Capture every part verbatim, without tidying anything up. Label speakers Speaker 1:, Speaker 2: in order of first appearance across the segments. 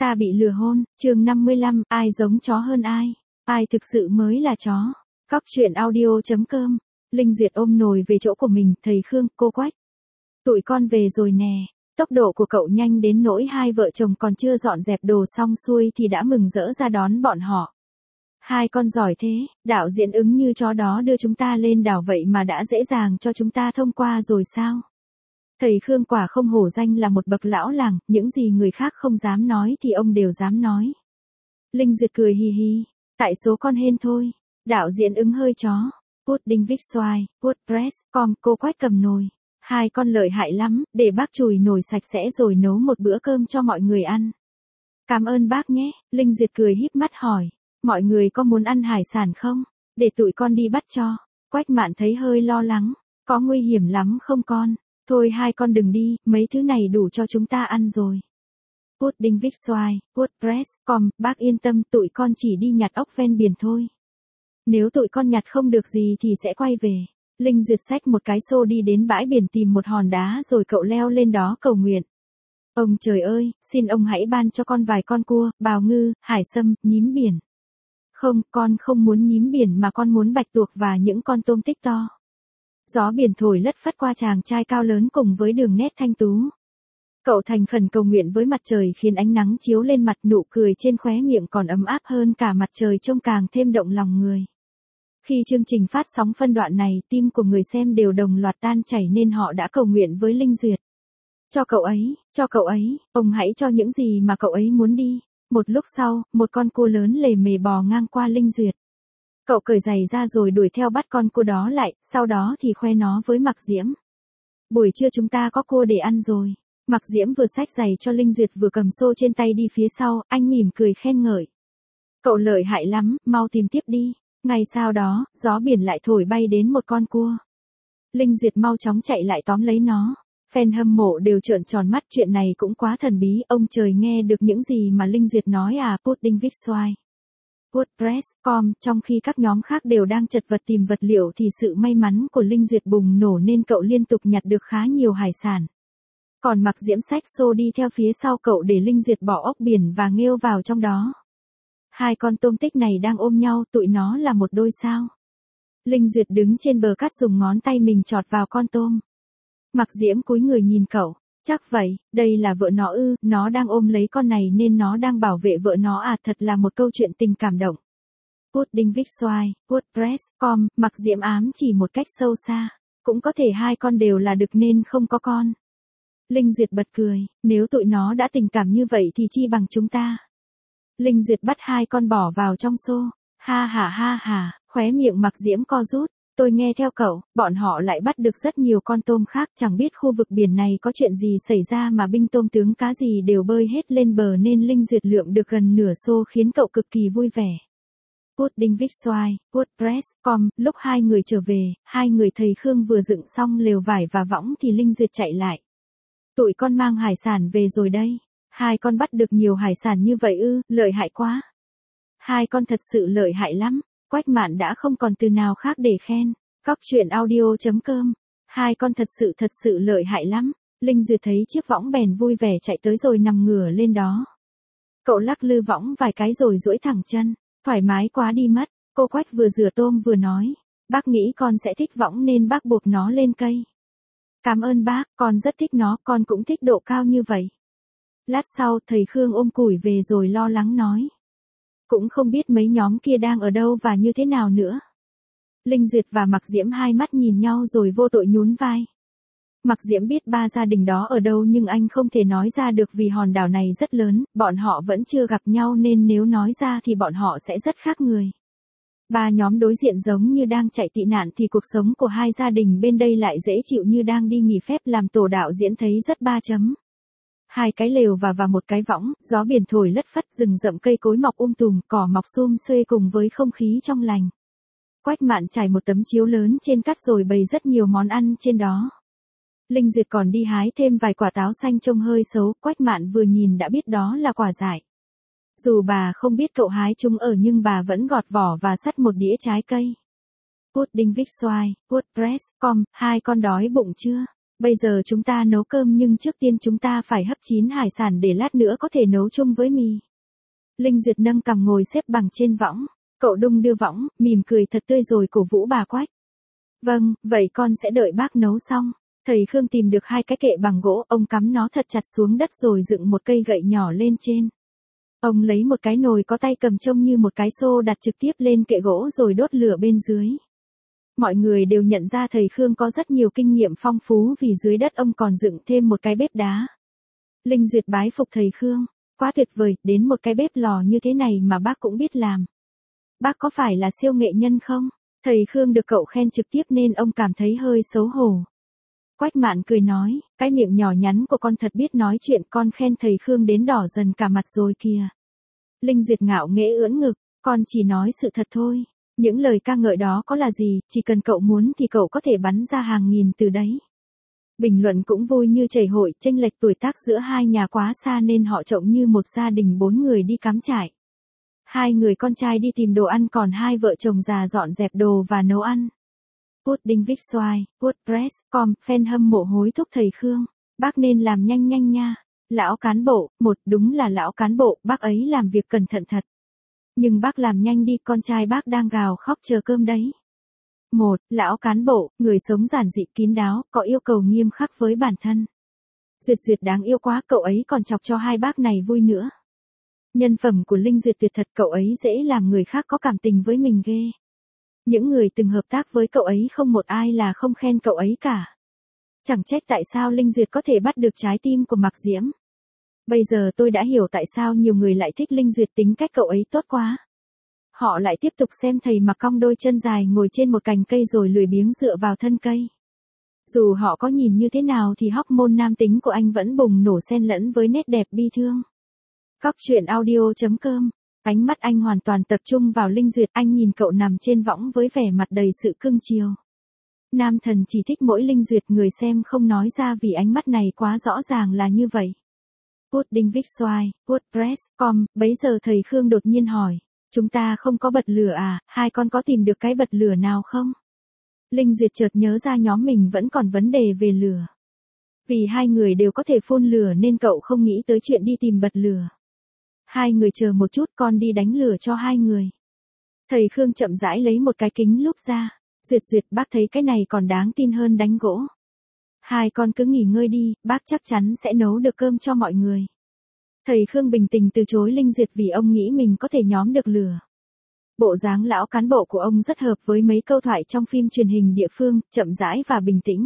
Speaker 1: Ta bị lừa hôn, chương năm mươi lăm, ai giống chó hơn ai? Ai thực sự mới là chó? Cóc truyện audio chấm com. Linh Duyệt ôm nồi về chỗ của mình, thầy Khương, cô Quách. Tụi con về rồi nè. Tốc độ của cậu nhanh đến nỗi hai vợ chồng còn chưa dọn dẹp đồ xong xuôi thì đã mừng rỡ ra đón bọn họ. Hai con giỏi thế, đạo diễn ứng như chó đó đưa chúng ta lên đảo vậy mà đã dễ dàng cho chúng ta thông qua rồi sao? Thầy Khương quả không hổ danh là một bậc lão làng, những gì người khác không dám nói thì ông đều dám nói. Linh Duyệt cười hì hì, tại số con hên thôi. Đạo diễn ứng hơi chó. Pudding Vixoy, WordPress, com, cô Quách cầm nồi. Hai con lợi hại lắm, để bác chùi nồi sạch sẽ rồi nấu một bữa cơm cho mọi người ăn. Cảm ơn bác nhé, Linh Duyệt cười híp mắt hỏi. Mọi người có muốn ăn hải sản không? Để tụi con đi bắt cho. Quách Mạn thấy hơi lo lắng. Có nguy hiểm lắm không con? Thôi hai con đừng đi, mấy thứ này đủ cho chúng ta ăn rồi. Pudding Vixoy, WordPress, com, bác yên tâm tụi con chỉ đi nhặt ốc ven biển thôi. Nếu tụi con nhặt không được gì thì sẽ quay về. Linh Duyệt xách một cái xô đi đến bãi biển tìm một hòn đá rồi cậu leo lên đó cầu nguyện. Ông trời ơi, xin ông hãy ban cho con vài con cua, bào ngư, hải sâm, nhím biển. Không, con không muốn nhím biển mà con muốn bạch tuộc và những con tôm tích to. Gió biển thổi lất phất qua chàng trai cao lớn cùng với đường nét thanh tú. Cậu thành khẩn cầu nguyện với mặt trời khiến ánh nắng chiếu lên mặt, nụ cười trên khóe miệng còn ấm áp hơn cả mặt trời trông càng thêm động lòng người. Khi chương trình phát sóng phân đoạn này, tim của người xem đều đồng loạt tan chảy nên họ đã cầu nguyện với Linh Duyệt. Cho cậu ấy, cho cậu ấy, ông hãy cho những gì mà cậu ấy muốn đi. Một lúc sau, một con cua lớn lề mề bò ngang qua Linh Duyệt. Cậu cởi giày ra rồi đuổi theo bắt con cua đó lại, sau đó thì khoe nó với Mạc Diễm. Buổi trưa chúng ta có cua để ăn rồi. Mạc Diễm vừa xách giày cho Linh Duyệt vừa cầm xô trên tay đi phía sau, anh mỉm cười khen ngợi. Cậu lợi hại lắm, mau tìm tiếp đi. Ngay sau đó, gió biển lại thổi bay đến một con cua. Linh Duyệt mau chóng chạy lại tóm lấy nó. Fan hâm mộ đều trợn tròn mắt, chuyện này cũng quá thần bí, ông trời nghe được những gì mà Linh Duyệt nói à? Pudding Vixoy, WordPress, com, trong khi các nhóm khác đều đang chật vật tìm vật liệu thì sự may mắn của Linh Duyệt bùng nổ nên cậu liên tục nhặt được khá nhiều hải sản. Còn Mạc Diễm xách xô đi theo phía sau cậu để Linh Duyệt bỏ ốc biển và nghêu vào trong đó. Hai con tôm tích này đang ôm nhau, tụi nó là một đôi sao. Linh Duyệt đứng trên bờ cát dùng ngón tay mình chọt vào con tôm. Mạc Diễm cúi người nhìn cậu. Chắc vậy, đây là vợ nó ư, nó đang ôm lấy con này nên nó đang bảo vệ vợ nó à, thật là một câu chuyện tình cảm động. Pudding Vixoy, WordPress, com, Mạc Diễm ám chỉ một cách sâu xa. Cũng có thể hai con đều là đực nên không có con. Linh Duyệt bật cười, nếu tụi nó đã tình cảm như vậy thì chi bằng chúng ta. Linh Duyệt bắt hai con bỏ vào trong xô. Ha ha ha ha, khóe miệng Mạc Diễm co rút. Tôi nghe theo cậu, bọn họ lại bắt được rất nhiều con tôm khác, chẳng biết khu vực biển này có chuyện gì xảy ra mà binh tôm tướng cá gì đều bơi hết lên bờ nên Linh Duyệt lượm được gần nửa xô khiến cậu cực kỳ vui vẻ. Pudding Vixoy, WordPress, com, lúc hai người trở về, hai người thầy Khương vừa dựng xong lều vải và võng thì Linh Duyệt chạy lại. Tụi con mang hải sản về rồi đây. Hai con bắt được nhiều hải sản như vậy ư, lợi hại quá. Hai con thật sự lợi hại lắm. Quách Mạn đã không còn từ nào khác để khen. Cóc truyện audio chấm com. Hai con thật sự thật sự lợi hại lắm. Linh Duyệt thấy chiếc võng bèn vui vẻ chạy tới rồi nằm ngửa lên đó. Cậu lắc lư võng vài cái rồi duỗi thẳng chân. Thoải mái quá đi mất. Cô Quách vừa rửa tôm vừa nói. Bác nghĩ con sẽ thích võng nên bác buộc nó lên cây. Cảm ơn bác, con rất thích nó, con cũng thích độ cao như vậy. Lát sau, thầy Khương ôm củi về rồi lo lắng nói. Cũng không biết mấy nhóm kia đang ở đâu và như thế nào nữa. Linh Duyệt và Mạc Diễm hai mắt nhìn nhau rồi vô tội nhún vai. Mạc Diễm biết ba gia đình đó ở đâu nhưng anh không thể nói ra được vì hòn đảo này rất lớn, bọn họ vẫn chưa gặp nhau nên nếu nói ra thì bọn họ sẽ rất khác người. Ba nhóm đối diện giống như đang chạy tị nạn thì cuộc sống của hai gia đình bên đây lại dễ chịu như đang đi nghỉ phép, làm tổ đạo diễn thấy rất ba chấm. Hai cái lều và và một cái võng, gió biển thổi lất phất, rừng rậm cây cối mọc um tùm, cỏ mọc sum xuê cùng với không khí trong lành. Quách Mạn trải một tấm chiếu lớn trên cát rồi bày rất nhiều món ăn trên đó. Linh Duyệt còn đi hái thêm vài quả táo xanh trông hơi xấu, Quách Mạn vừa nhìn đã biết đó là quả dại. Dù bà không biết cậu hái chúng ở nhưng bà vẫn gọt vỏ và xắt một đĩa trái cây. Pudding Vixoy, WordPress, com, hai con đói bụng chưa? Bây giờ chúng ta nấu cơm nhưng trước tiên chúng ta phải hấp chín hải sản để lát nữa có thể nấu chung với mì. Linh Duyệt nâng cằm ngồi xếp bằng trên võng. Cậu đung đưa võng, mỉm cười thật tươi rồi cổ vũ bà Quách. Vâng, vậy con sẽ đợi bác nấu xong. Thầy Khương tìm được hai cái kệ bằng gỗ, ông cắm nó thật chặt xuống đất rồi dựng một cây gậy nhỏ lên trên. Ông lấy một cái nồi có tay cầm trông như một cái xô đặt trực tiếp lên kệ gỗ rồi đốt lửa bên dưới. Mọi người đều nhận ra thầy Khương có rất nhiều kinh nghiệm phong phú vì dưới đất ông còn dựng thêm một cái bếp đá. Linh Duyệt bái phục thầy Khương. Quá tuyệt vời, đến một cái bếp lò như thế này mà bác cũng biết làm. Bác có phải là siêu nghệ nhân không? Thầy Khương được cậu khen trực tiếp nên ông cảm thấy hơi xấu hổ. Quách Mạn cười nói, cái miệng nhỏ nhắn của con thật biết nói chuyện, con khen thầy Khương đến đỏ dần cả mặt rồi kìa. Linh Duyệt ngạo nghễ ưỡn ngực, con chỉ nói sự thật thôi. Những lời ca ngợi đó có là gì, chỉ cần cậu muốn thì cậu có thể bắn ra hàng nghìn từ đấy. Bình luận cũng vui như chảy hội, chênh lệch tuổi tác giữa hai nhà quá xa nên họ trông như một gia đình bốn người đi cắm trại. Hai người con trai đi tìm đồ ăn còn hai vợ chồng già dọn dẹp đồ và nấu ăn. Pudding vích xoài, WordPress, com, fan hâm mộ hối thúc thầy Khương. Bác nên làm nhanh nhanh nha. Lão cán bộ, một đúng là lão cán bộ, bác ấy làm việc cẩn thận thật. Nhưng bác làm nhanh đi, con trai bác đang gào khóc chờ cơm đấy. Một, lão cán bộ, người sống giản dị kín đáo, có yêu cầu nghiêm khắc với bản thân. Duyệt Duyệt đáng yêu quá, cậu ấy còn chọc cho hai bác này vui nữa. Nhân phẩm của Linh Duyệt tuyệt thật, cậu ấy dễ làm người khác có cảm tình với mình ghê. Những người từng hợp tác với cậu ấy không một ai là không khen cậu ấy cả. Chẳng trách tại sao Linh Duyệt có thể bắt được trái tim của Mạc Diễm. Bây giờ tôi đã hiểu tại sao nhiều người lại thích Linh Duyệt, tính cách cậu ấy tốt quá. Họ lại tiếp tục xem thầy mặc cong đôi chân dài ngồi trên một cành cây rồi lười biếng dựa vào thân cây. Dù họ có nhìn như thế nào thì hormone nam tính của anh vẫn bùng nổ xen lẫn với nét đẹp bi thương. Cóc truyện audio chấm com. Ánh mắt anh hoàn toàn tập trung vào Linh Duyệt, anh nhìn cậu nằm trên võng với vẻ mặt đầy sự cưng chiều. Nam thần chỉ thích mỗi Linh Duyệt, người xem không nói ra vì ánh mắt này quá rõ ràng là như vậy. Pudding vích xoài, WordPress, com, bấy giờ thầy Khương đột nhiên hỏi, chúng ta không có bật lửa à, hai con có tìm được cái bật lửa nào không? Linh Duyệt chợt nhớ ra nhóm mình vẫn còn vấn đề về lửa. Vì hai người đều có thể phun lửa nên cậu không nghĩ tới chuyện đi tìm bật lửa. Hai người chờ một chút, con đi đánh lửa cho hai người. Thầy Khương chậm rãi lấy một cái kính lúp ra. Duyệt Duyệt, bác thấy cái này còn đáng tin hơn đánh gỗ. Hai con cứ nghỉ ngơi đi, bác chắc chắn sẽ nấu được cơm cho mọi người. Thầy Khương bình tĩnh từ chối Linh Duyệt vì ông nghĩ mình có thể nhóm được lửa. Bộ dáng lão cán bộ của ông rất hợp với mấy câu thoại trong phim truyền hình địa phương, chậm rãi và bình tĩnh.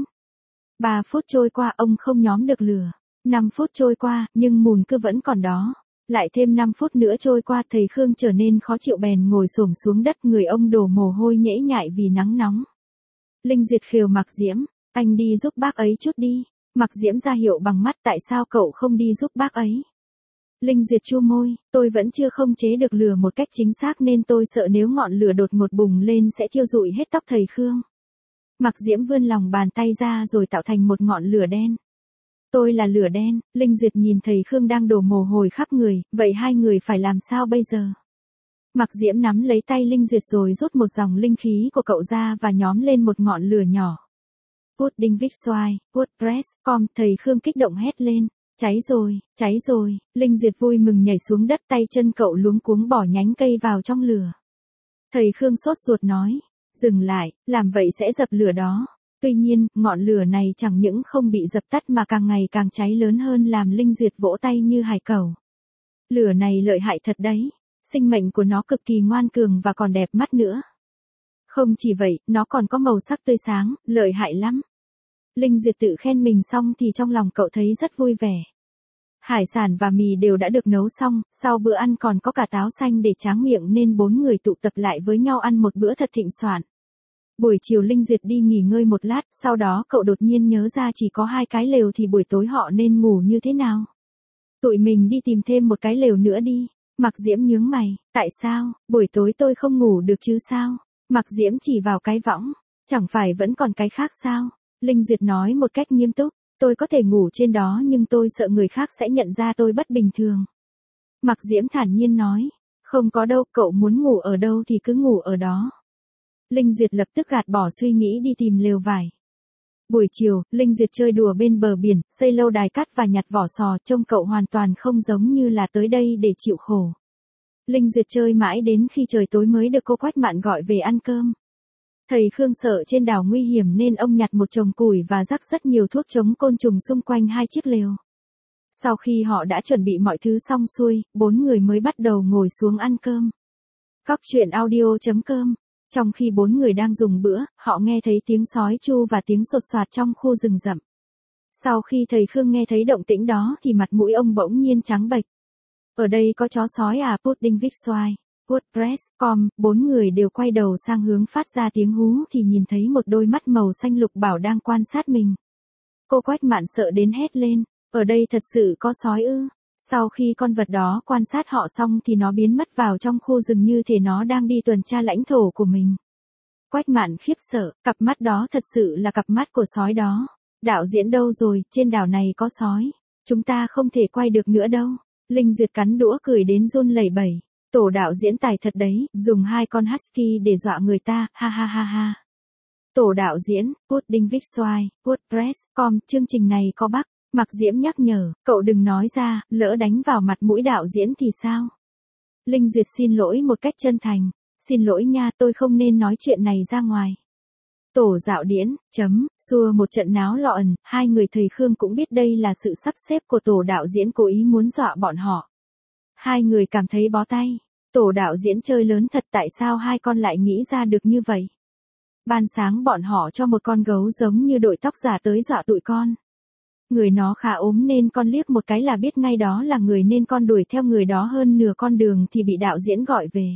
Speaker 1: Ba phút trôi qua ông không nhóm được lửa. Năm phút trôi qua, nhưng mùn cứ vẫn còn đó. Lại thêm năm phút nữa trôi qua, thầy Khương trở nên khó chịu bèn ngồi xổm xuống đất, người ông đổ mồ hôi nhễ nhại vì nắng nóng. Linh Duyệt khều Mạc Diễm, anh đi giúp bác ấy chút đi. Mạc Diễm ra hiệu bằng mắt, tại sao cậu không đi giúp bác ấy? Linh Duyệt chu môi, tôi vẫn chưa không chế được lửa một cách chính xác nên tôi sợ nếu ngọn lửa đột ngột bùng lên sẽ thiêu rụi hết tóc thầy Khương. Mạc Diễm vươn lòng bàn tay ra rồi tạo thành một ngọn lửa đen. Tôi là lửa đen. Linh Duyệt nhìn thầy Khương đang đổ mồ hôi khắp người, vậy hai người phải làm sao bây giờ? Mạc Diễm nắm lấy tay Linh Duyệt rồi rút một dòng linh khí của cậu ra và nhóm lên một ngọn lửa nhỏ. Pudding vích xoài, WordPress, com, thầy Khương kích động hét lên. Cháy rồi, cháy rồi. Linh Duyệt vui mừng nhảy xuống đất, tay chân cậu luống cuống bỏ nhánh cây vào trong lửa. Thầy Khương sốt ruột nói, dừng lại, làm vậy sẽ dập lửa đó. Tuy nhiên, ngọn lửa này chẳng những không bị dập tắt mà càng ngày càng cháy lớn hơn làm Linh Duyệt vỗ tay như hải cẩu. Lửa này lợi hại thật đấy, sinh mệnh của nó cực kỳ ngoan cường và còn đẹp mắt nữa. Không chỉ vậy, nó còn có màu sắc tươi sáng, lợi hại lắm. Linh Duyệt tự khen mình xong thì trong lòng cậu thấy rất vui vẻ. Hải sản và mì đều đã được nấu xong, sau bữa ăn còn có cả táo xanh để tráng miệng nên bốn người tụ tập lại với nhau ăn một bữa thật thịnh soạn. Buổi chiều Linh Duyệt đi nghỉ ngơi một lát, sau đó cậu đột nhiên nhớ ra chỉ có hai cái lều thì buổi tối họ nên ngủ như thế nào. Tụi mình đi tìm thêm một cái lều nữa đi. Mạc Diễm nhướng mày, tại sao, buổi tối tôi không ngủ được chứ sao? Mạc Diễm chỉ vào cái võng, chẳng phải vẫn còn cái khác sao? Linh Duyệt nói một cách nghiêm túc, tôi có thể ngủ trên đó nhưng tôi sợ người khác sẽ nhận ra tôi bất bình thường. Mạc Diễm thản nhiên nói, không có đâu, cậu muốn ngủ ở đâu thì cứ ngủ ở đó. Linh Duyệt lập tức gạt bỏ suy nghĩ đi tìm lều vải. Buổi chiều, Linh Duyệt chơi đùa bên bờ biển, xây lâu đài cát và nhặt vỏ sò, trông cậu hoàn toàn không giống như là tới đây để chịu khổ. Linh Duyệt chơi mãi đến khi trời tối mới được cô Quách Mạn gọi về ăn cơm. Thầy Khương sợ trên đảo nguy hiểm nên ông nhặt một chồng củi và rắc rất nhiều thuốc chống côn trùng xung quanh hai chiếc lều. Sau khi họ đã chuẩn bị mọi thứ xong xuôi, bốn người mới bắt đầu ngồi xuống ăn cơm. Cóc truyện audio chấm com. Trong khi bốn người đang dùng bữa, họ nghe thấy tiếng sói tru và tiếng sột soạt trong khu rừng rậm. Sau khi thầy Khương nghe thấy động tĩnh đó thì mặt mũi ông bỗng nhiên trắng bệch. Ở đây có chó sói à? Pudding Vixoy, WordPress, com, bốn người đều quay đầu sang hướng phát ra tiếng hú thì nhìn thấy một đôi mắt màu xanh lục bảo đang quan sát mình. Cô Quách Mạn sợ đến hét lên, ở đây thật sự có sói ư? Sau khi con vật đó quan sát họ xong thì nó biến mất vào trong khu rừng như thể nó đang đi tuần tra lãnh thổ của mình. Quách Mạn khiếp sợ, cặp mắt đó thật sự là cặp mắt của sói đó. Đạo diễn đâu rồi, trên đảo này có sói. Chúng ta không thể quay được nữa đâu. Linh Duyệt cắn đũa cười đến run lẩy bẩy. Tổ đạo diễn tài thật đấy, dùng hai con husky để dọa người ta, ha ha ha ha. Tổ đạo diễn, Pudding Vixoy, WordPress, com, chương trình này có bug. Mạc Diễm nhắc nhở, cậu đừng nói ra, lỡ đánh vào mặt mũi đạo diễn thì sao? Linh Duyệt xin lỗi một cách chân thành. Xin lỗi nha, tôi không nên nói chuyện này ra ngoài. Tổ dạo điển, chấm, xua một trận náo loạn, hai người thầy Khương cũng biết đây là sự sắp xếp của tổ đạo diễn cố ý muốn dọa bọn họ. Hai người cảm thấy bó tay. Tổ đạo diễn chơi lớn thật, tại sao hai con lại nghĩ ra được như vậy? Ban sáng bọn họ cho một con gấu giống như đội tóc giả tới dọa tụi con. Người nó khá ốm nên con liếc một cái là biết ngay đó là người nên con đuổi theo người đó hơn nửa con đường thì bị đạo diễn gọi về.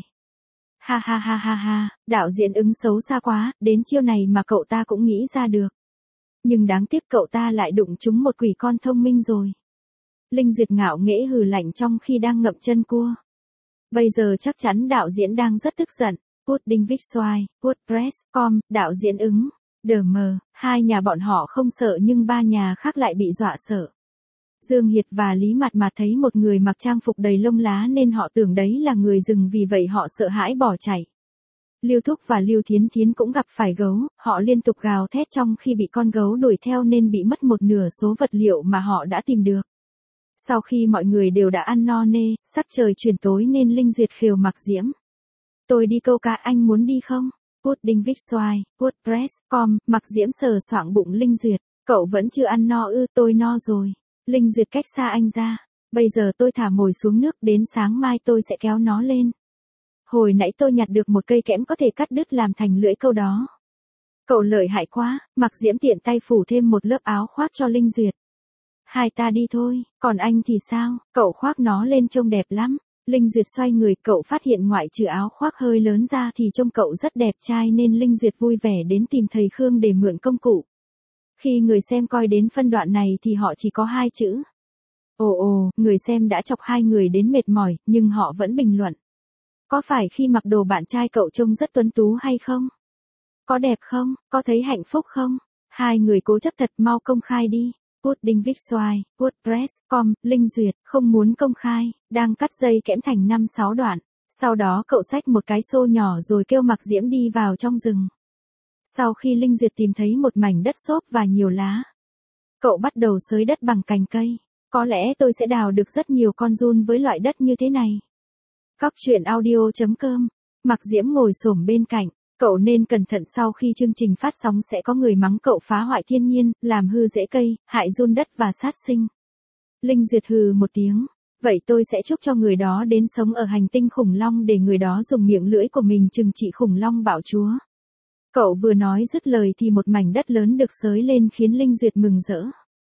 Speaker 1: Ha ha ha ha ha, đạo diễn ứng xấu xa quá, đến chiêu này mà cậu ta cũng nghĩ ra được. Nhưng đáng tiếc cậu ta lại đụng trúng một quỷ con thông minh rồi. Linh Duyệt ngạo nghễ hừ lạnh trong khi đang ngậm chân cua. Bây giờ chắc chắn đạo diễn đang rất tức giận. Pudding Vixoy, WordPress, com, đạo diễn ứng. Đờ mờ, hai nhà bọn họ không sợ nhưng ba nhà khác lại bị dọa sợ. Dương Hiệt và Lý Mạt Mạt thấy một người mặc trang phục đầy lông lá nên họ tưởng đấy là người rừng, vì vậy họ sợ hãi bỏ chạy. Lưu Thúc và Lưu Thiến Thiến cũng gặp phải gấu, họ liên tục gào thét trong khi bị con gấu đuổi theo nên bị mất một nửa số vật liệu mà họ đã tìm được. Sau khi mọi người đều đã ăn no nê, sắc trời chuyển tối nên Linh Duyệt khều Mạc Diễm. Tôi đi câu cá, anh muốn đi không? Pudding Vixoy, WordPress, com, Mạc Diễm sờ soạng bụng Linh Duyệt. Cậu vẫn chưa ăn no ư? Tôi no rồi. Linh Duyệt cách xa anh ra. Bây giờ tôi thả mồi xuống nước, đến sáng mai tôi sẽ kéo nó lên. Hồi nãy tôi nhặt được một cây kẽm có thể cắt đứt làm thành lưỡi câu đó. Cậu lợi hại quá. Mạc Diễm tiện tay phủ thêm một lớp áo khoác cho Linh Duyệt. Hai ta đi thôi, còn anh thì sao? Cậu khoác nó lên trông đẹp lắm. Linh Duyệt xoay người, cậu phát hiện ngoại trừ áo khoác hơi lớn ra thì trông cậu rất đẹp trai nên Linh Duyệt vui vẻ đến tìm thầy Khương để mượn công cụ. Khi người xem coi đến phân đoạn này thì họ chỉ có hai chữ. Ồ ồ, người xem đã chọc hai người đến mệt mỏi, nhưng họ vẫn bình luận. Có phải khi mặc đồ bạn trai cậu trông rất tuấn tú hay không? Có đẹp không? Có thấy hạnh phúc không? Hai người cố chấp thật, mau công khai đi. Pudding Vixoy, WordPress, com, Linh Duyệt, không muốn công khai, đang cắt dây kẽm thành năm sáu đoạn. Sau đó cậu xách một cái xô nhỏ rồi kêu Mạc Diễm đi vào trong rừng. Sau khi Linh Duyệt tìm thấy một mảnh đất xốp và nhiều lá, cậu bắt đầu xới đất bằng cành cây. Có lẽ tôi sẽ đào được rất nhiều con giun với loại đất như thế này. Cóc truyện audio chấm com. Mạc Diễm ngồi xổm bên cạnh. Cậu nên cẩn thận, sau khi chương trình phát sóng sẽ có người mắng cậu phá hoại thiên nhiên, làm hư rễ cây, hại giun đất và sát sinh. Linh Duyệt hừ một tiếng. Vậy tôi sẽ chúc cho người đó đến sống ở hành tinh khủng long để người đó dùng miệng lưỡi của mình trừng trị khủng long bạo chúa. Cậu vừa nói dứt lời thì một mảnh đất lớn được xới lên khiến Linh Duyệt mừng rỡ.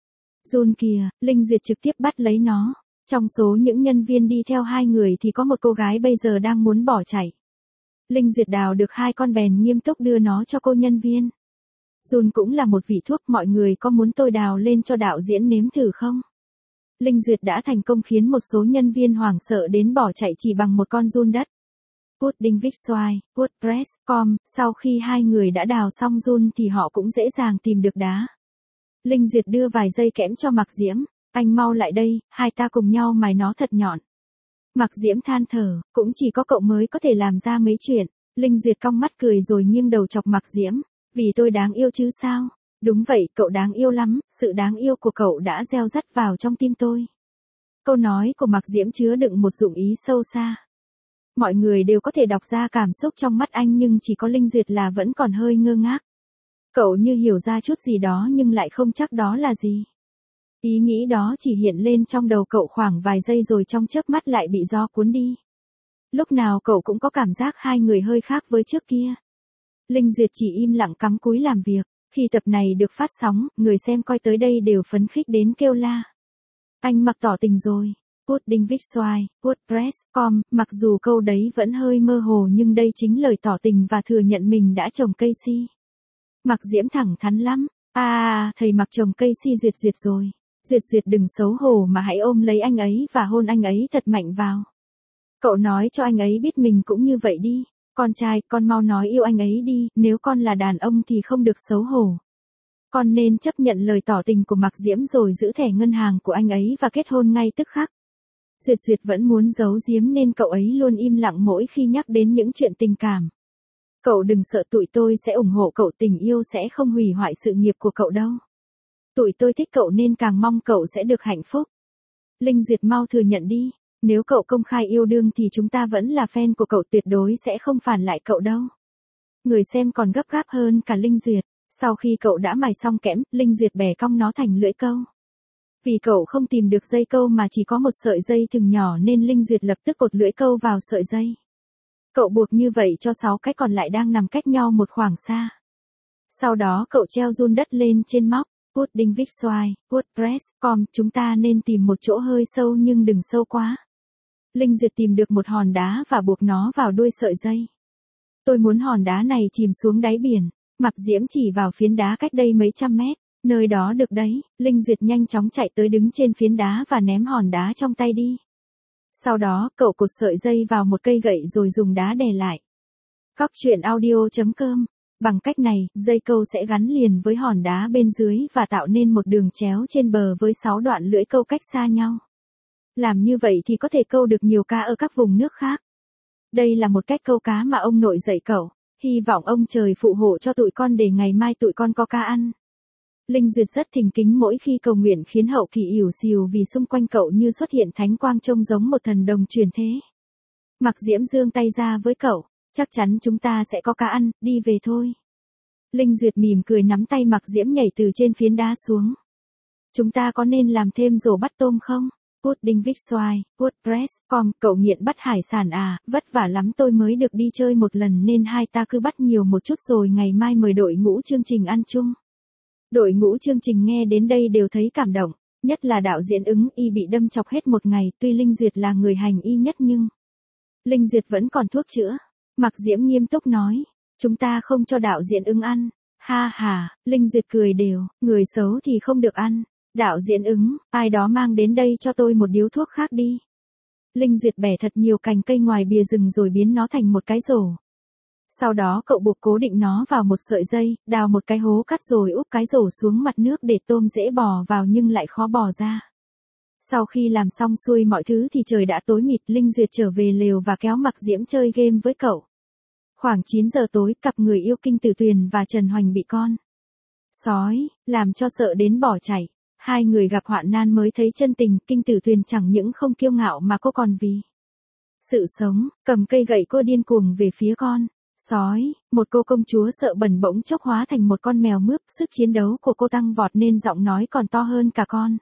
Speaker 1: Giun kìa, Linh Duyệt trực tiếp bắt lấy nó. Trong số những nhân viên đi theo hai người thì có một cô gái bây giờ đang muốn bỏ chạy. Linh Duyệt đào được hai con bèn nghiêm túc đưa nó cho cô nhân viên. Giun cũng là một vị thuốc, mọi người có muốn tôi đào lên cho đạo diễn nếm thử không? Linh Duyệt đã thành công khiến một số nhân viên hoảng sợ đến bỏ chạy chỉ bằng một con giun đất. Pudding Vixoy, WordPress, com, sau khi hai người đã đào xong giun thì họ cũng dễ dàng tìm được đá. Linh Duyệt đưa vài dây kẽm cho Mạc Diễm. Anh mau lại đây, hai ta cùng nhau mài nó thật nhọn. Mạc Diễm than thở, cũng chỉ có cậu mới có thể làm ra mấy chuyện. Linh Duyệt cong mắt cười rồi nghiêng đầu chọc Mạc Diễm. Vì tôi đáng yêu chứ sao? Đúng vậy, cậu đáng yêu lắm, sự đáng yêu của cậu đã gieo rắt vào trong tim tôi. Câu nói của Mạc Diễm chứa đựng một dụng ý sâu xa. Mọi người đều có thể đọc ra cảm xúc trong mắt anh nhưng chỉ có Linh Duyệt là vẫn còn hơi ngơ ngác. Cậu như hiểu ra chút gì đó nhưng lại không chắc đó là gì. Ý nghĩ đó chỉ hiện lên trong đầu cậu khoảng vài giây rồi trong chớp mắt lại bị gió cuốn đi. Lúc nào cậu cũng có cảm giác hai người hơi khác với trước kia. Linh Duyệt chỉ im lặng cắm cúi làm việc. Khi tập này được phát sóng, người xem coi tới đây đều phấn khích đến kêu la. Anh Mặc tỏ tình rồi. Pudding Viết Xoài, WordPress chấm com, mặc dù câu đấy vẫn hơi mơ hồ nhưng đây chính lời tỏ tình và thừa nhận mình đã chồng Casey. Mạc Diễm thẳng thắn lắm. À, thầy Mặc chồng Casey Duyệt Duyệt rồi. Duyệt Duyệt đừng xấu hổ mà hãy ôm lấy anh ấy và hôn anh ấy thật mạnh vào. Cậu nói cho anh ấy biết mình cũng như vậy đi. Con trai, con mau nói yêu anh ấy đi, nếu con là đàn ông thì không được xấu hổ. Con nên chấp nhận lời tỏ tình của Mạc Diễm rồi giữ thẻ ngân hàng của anh ấy và kết hôn ngay tức khắc. Duyệt Duyệt vẫn muốn giấu giếm nên cậu ấy luôn im lặng mỗi khi nhắc đến những chuyện tình cảm. Cậu đừng sợ, tụi tôi sẽ ủng hộ cậu, tình yêu sẽ không hủy hoại sự nghiệp của cậu đâu. Tụi tôi thích cậu nên càng mong cậu sẽ được hạnh phúc. Linh Duyệt mau thừa nhận đi, nếu cậu công khai yêu đương thì chúng ta vẫn là fan của cậu, tuyệt đối sẽ không phản lại cậu đâu. Người xem còn gấp gáp hơn cả Linh Duyệt, sau khi cậu đã mài xong kẽm, Linh Duyệt bẻ cong nó thành lưỡi câu. Vì cậu không tìm được dây câu mà chỉ có một sợi dây thừng nhỏ nên Linh Duyệt lập tức cột lưỡi câu vào sợi dây. Cậu buộc như vậy cho sáu cái còn lại đang nằm cách nhau một khoảng xa. Sau đó cậu treo giun đất lên trên móc. Pudding Viết Xoài, WordPress chấm com, chúng ta nên tìm một chỗ hơi sâu nhưng đừng sâu quá. Linh Duyệt tìm được một hòn đá và buộc nó vào đuôi sợi dây. Tôi muốn hòn đá này chìm xuống đáy biển. Mạc Diễm chỉ vào phiến đá cách đây mấy trăm mét. Nơi đó được đấy. Linh Duyệt nhanh chóng chạy tới đứng trên phiến đá và ném hòn đá trong tay đi. Sau đó cậu cột sợi dây vào một cây gậy rồi dùng đá đè lại. Cóc truyện audio chấm com. Bằng cách này, dây câu sẽ gắn liền với hòn đá bên dưới và tạo nên một đường chéo trên bờ với sáu đoạn lưỡi câu cách xa nhau. Làm như vậy thì có thể câu được nhiều cá ở các vùng nước khác. Đây là một cách câu cá mà ông nội dạy cậu. Hy vọng ông trời phù hộ cho tụi con để ngày mai tụi con có cá ăn. Linh Duyệt rất thỉnh kính mỗi khi cầu nguyện khiến hậu kỳ ỉu xìu vì xung quanh cậu như xuất hiện thánh quang trông giống một thần đồng truyền thế. Mạc Diễm giương tay ra với cậu. Chắc chắn chúng ta sẽ có cá ăn, đi về thôi. Linh Duyệt mỉm cười nắm tay Mạc Diễm nhảy từ trên phiến đá xuống. Chúng ta có nên làm thêm rổ bắt tôm không? Pudding Viết Xoài, WordPress chấm com, cậu nghiện bắt hải sản à, vất vả lắm tôi mới được đi chơi một lần nên hai ta cứ bắt nhiều một chút rồi ngày mai mời đội ngũ chương trình ăn chung. Đội ngũ chương trình nghe đến đây đều thấy cảm động, nhất là đạo diễn Ứng Y bị đâm chọc hết một ngày, tuy Linh Duyệt là người hành y nhất nhưng Linh Duyệt vẫn còn thuốc chữa. Mạc Diễm nghiêm túc nói, chúng ta không cho đạo diễn Ứng ăn. Ha ha, Linh Duyệt cười đều, người xấu thì không được ăn. Đạo diễn Ứng, ai đó mang đến đây cho tôi một điếu thuốc khác đi. Linh Duyệt bẻ thật nhiều cành cây ngoài bìa rừng rồi biến nó thành một cái rổ. Sau đó cậu buộc cố định nó vào một sợi dây, đào một cái hố cắt rồi úp cái rổ xuống mặt nước để tôm dễ bò vào nhưng lại khó bò ra. Sau khi làm xong xuôi mọi thứ thì trời đã tối mịt, Linh Duyệt trở về lều và kéo Mạc Diễm chơi game với cậu. Khoảng chín giờ tối, cặp người yêu Kinh Tử Tuyền và Trần Hoành bị con sói làm cho sợ đến bỏ chạy. Hai người gặp hoạn nan mới thấy chân tình, Kinh Tử Tuyền chẳng những không kiêu ngạo mà cô còn vì sự sống, cầm cây gậy cô điên cuồng về phía con sói. Một cô công chúa sợ bẩn bỗng chốc hóa thành một con mèo mướp, sức chiến đấu của cô tăng vọt nên giọng nói còn to hơn cả con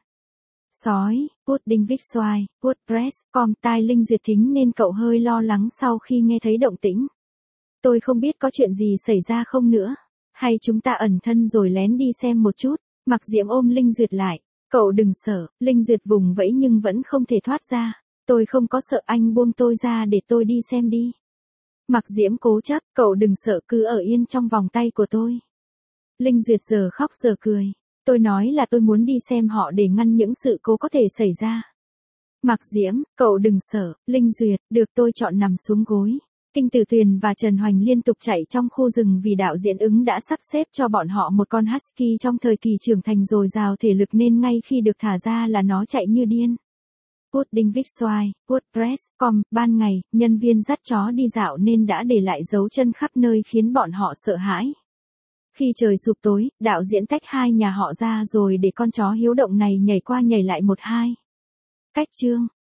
Speaker 1: sói. Pudding Viết Xoài, WordPress chấm com, tai Linh Duyệt thính nên cậu hơi lo lắng sau khi nghe thấy động tĩnh. Tôi không biết có chuyện gì xảy ra không nữa. Hay chúng ta ẩn thân rồi lén đi xem một chút. Mạc Diễm ôm Linh Duyệt lại. Cậu đừng sợ. Linh Duyệt vùng vẫy nhưng vẫn không thể thoát ra. Tôi không có sợ, anh buông tôi ra để tôi đi xem đi. Mạc Diễm cố chấp. Cậu đừng sợ, cứ ở yên trong vòng tay của tôi. Linh Duyệt giờ khóc giờ cười. Tôi nói là tôi muốn đi xem họ để ngăn những sự cố có thể xảy ra. Mạc Diễm, cậu đừng sợ. Linh Duyệt, được, tôi chọn nằm xuống gối. Kinh Tử Tuyền và Trần Hoành liên tục chạy trong khu rừng vì đạo diễn Ứng đã sắp xếp cho bọn họ một con husky trong thời kỳ trưởng thành dồi dào thể lực nên ngay khi được thả ra là nó chạy như điên. Pudding Viết Xoài, WordPress chấm com, ban ngày, nhân viên dắt chó đi dạo nên đã để lại dấu chân khắp nơi khiến bọn họ sợ hãi. Khi trời sụp tối, đạo diễn tách hai nhà họ ra rồi để con chó hiếu động này nhảy qua nhảy lại một hai cách chương.